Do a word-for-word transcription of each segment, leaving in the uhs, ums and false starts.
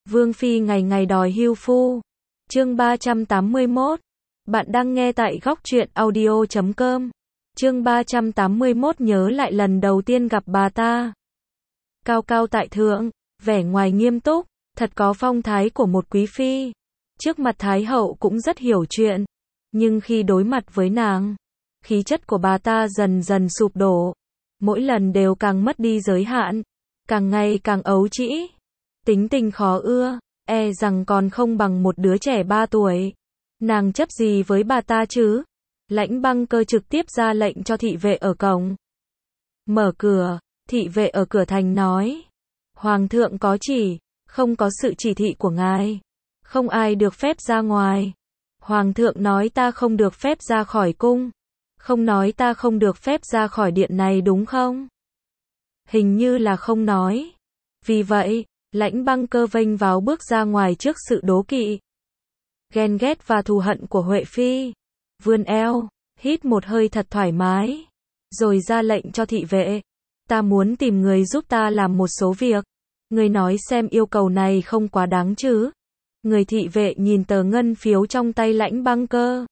Vương Phi ngày ngày đòi hưu phu. Chương ba trăm tám mươi mốt. Bạn đang nghe tại góc truyện audio chấm com. Chương ba trăm tám mươi mốt nhớ lại lần đầu tiên gặp bà ta. Cao cao tại thượng, vẻ ngoài nghiêm túc, thật có phong thái của một quý phi. Trước mặt Thái hậu cũng rất hiểu chuyện, nhưng khi đối mặt với nàng, khí chất của bà ta dần dần sụp đổ, mỗi lần đều càng mất đi giới hạn, càng ngày càng ấu trĩ, tính tình khó ưa, e rằng còn không bằng một đứa trẻ ba tuổi. Nàng chấp gì với bà ta chứ? Lãnh Băng Cơ trực tiếp ra lệnh cho thị vệ ở cổng mở cửa. Thị vệ ở cửa thành nói: Hoàng thượng có chỉ, không có sự chỉ thị của ngài, không ai được phép ra ngoài. Hoàng thượng nói ta không được phép ra khỏi cung, không nói ta không được phép ra khỏi điện này đúng không? Hình như là không nói. Vì vậy, Lãnh Băng Cơ vênh váo bước ra ngoài trước sự đố kỵ, ghen ghét và thù hận của Huệ Phi. Vươn eo, hít một hơi thật thoải mái, rồi ra lệnh cho thị vệ: Ta muốn tìm người giúp ta làm một số việc. Người nói xem yêu cầu này không quá đáng chứ? Người thị vệ nhìn tờ ngân phiếu trong tay Lãnh Băng Cơ.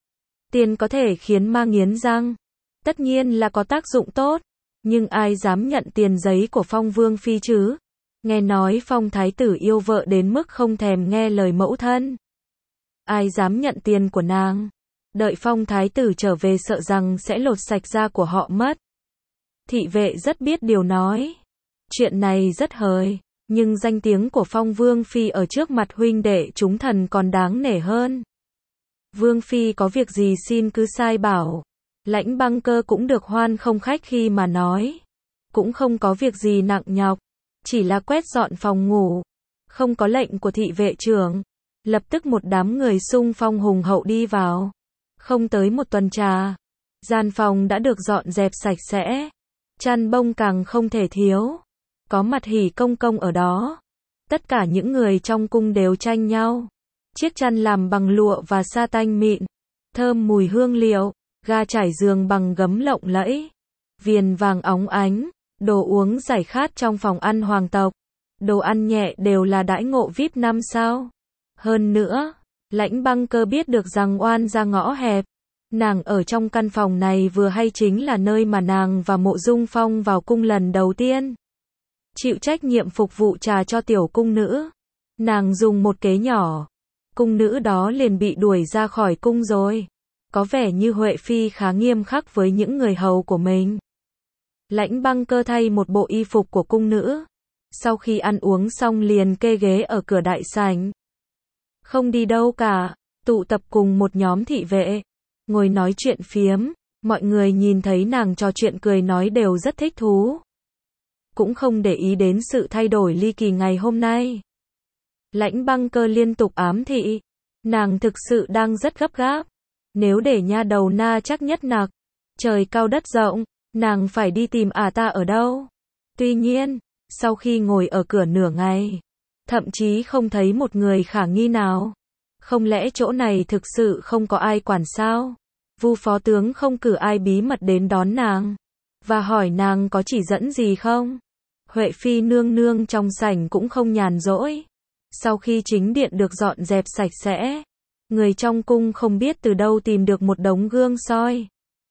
Tiền có thể khiến ma nghiến răng, tất nhiên là có tác dụng tốt, nhưng ai dám nhận tiền giấy của Phong Vương Phi chứ? Nghe nói Phong Thái tử yêu vợ đến mức không thèm nghe lời mẫu thân. Ai dám nhận tiền của nàng? Đợi Phong Thái tử trở về sợ rằng sẽ lột sạch da của họ mất. Thị vệ rất biết điều nói: Chuyện này rất hời, nhưng danh tiếng của Phong Vương Phi ở trước mặt huynh đệ chúng thần còn đáng nể hơn. Vương Phi có việc gì xin cứ sai bảo. Lãnh Băng Cơ cũng được hoan không khách khi mà nói: Cũng không có việc gì nặng nhọc, chỉ là quét dọn phòng ngủ. Không có lệnh của thị vệ trưởng, lập tức một đám người xung phong hùng hậu đi vào. Không tới một tuần trà, gian phòng đã được dọn dẹp sạch sẽ, chăn bông càng không thể thiếu. Có mặt Hỉ công công ở đó. Tất cả những người trong cung đều tranh nhau. Chiếc chăn làm bằng lụa và sa tanh mịn, thơm mùi hương liệu, ga trải giường bằng gấm lộng lẫy, viền vàng óng ánh, đồ uống giải khát trong phòng ăn hoàng tộc, đồ ăn nhẹ đều là đãi ngộ vi ai pi năm sao. Hơn nữa, Lãnh Băng Cơ biết được rằng oan ra ngõ hẹp, nàng ở trong căn phòng này vừa hay chính là nơi mà nàng và Mộ Dung Phong vào cung lần đầu tiên. Chịu trách nhiệm phục vụ trà cho tiểu cung nữ. Nàng dùng một kế nhỏ, cung nữ đó liền bị đuổi ra khỏi cung rồi. Có vẻ như Huệ Phi khá nghiêm khắc với những người hầu của mình. Lãnh Băng Cơ thay một bộ y phục của cung nữ. Sau khi ăn uống xong liền kê ghế ở cửa đại sảnh. Không đi đâu cả, tụ tập cùng một nhóm thị vệ, ngồi nói chuyện phiếm. Mọi người nhìn thấy nàng trò chuyện cười nói đều rất thích thú, cũng không để ý đến sự thay đổi ly kỳ ngày hôm nay. Lãnh Băng Cơ liên tục ám thị, nàng thực sự đang rất gấp gáp. Nếu để nha đầu na chắc nhất nặc, trời cao đất rộng, nàng phải đi tìm ả ta ở đâu. Tuy nhiên, sau khi ngồi ở cửa nửa ngày, thậm chí không thấy một người khả nghi nào. Không lẽ chỗ này thực sự không có ai quản sao? Vu phó tướng không cử ai bí mật đến đón nàng và hỏi nàng có chỉ dẫn gì không? Huệ Phi nương nương trong sảnh cũng không nhàn rỗi. Sau khi chính điện được dọn dẹp sạch sẽ, người trong cung không biết từ đâu tìm được một đống gương soi,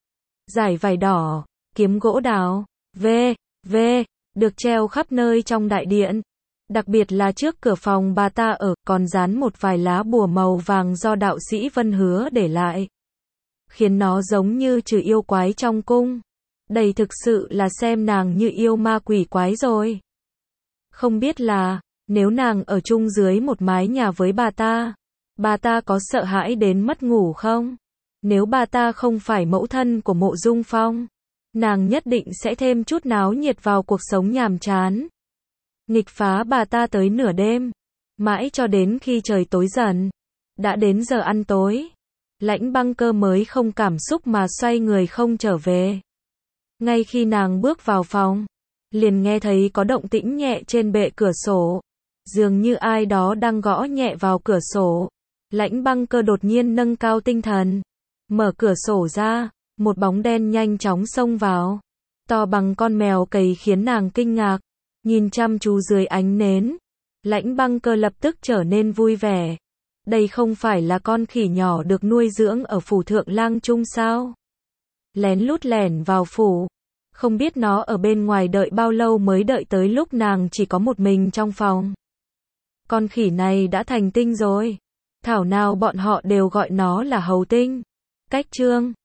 dải vải đỏ, kiếm gỗ đào, v, v, được treo khắp nơi trong đại điện. Đặc biệt là trước cửa phòng bà ta ở, còn dán một vài lá bùa màu vàng do đạo sĩ Vân Hứa để lại, khiến nó giống như trừ yêu quái trong cung. Đây thực sự là xem nàng như yêu ma quỷ quái rồi. Không biết là, nếu nàng ở chung dưới một mái nhà với bà ta, bà ta có sợ hãi đến mất ngủ không? Nếu bà ta không phải mẫu thân của Mộ Dung Phong, nàng nhất định sẽ thêm chút náo nhiệt vào cuộc sống nhàm chán. Nghịch phá bà ta tới nửa đêm, mãi cho đến khi trời tối dần. Đã đến giờ ăn tối, Lãnh Băng Cơ mới không cảm xúc mà xoay người không trở về. Ngay khi nàng bước vào phòng, liền nghe thấy có động tĩnh nhẹ trên bệ cửa sổ, dường như ai đó đang gõ nhẹ vào cửa sổ. Lãnh Băng Cơ đột nhiên nâng cao tinh thần, mở cửa sổ ra, một bóng đen nhanh chóng xông vào, to bằng con mèo cầy khiến nàng kinh ngạc, nhìn chăm chú dưới ánh nến, Lãnh Băng Cơ lập tức trở nên vui vẻ. Đây không phải là con khỉ nhỏ được nuôi dưỡng ở phủ Thượng Lang Trung sao? Lén lút lẻn vào phủ. Không biết nó ở bên ngoài đợi bao lâu mới đợi tới lúc nàng chỉ có một mình trong phòng. Con khỉ này đã thành tinh rồi. Thảo nào bọn họ đều gọi nó là hầu tinh. Cách chương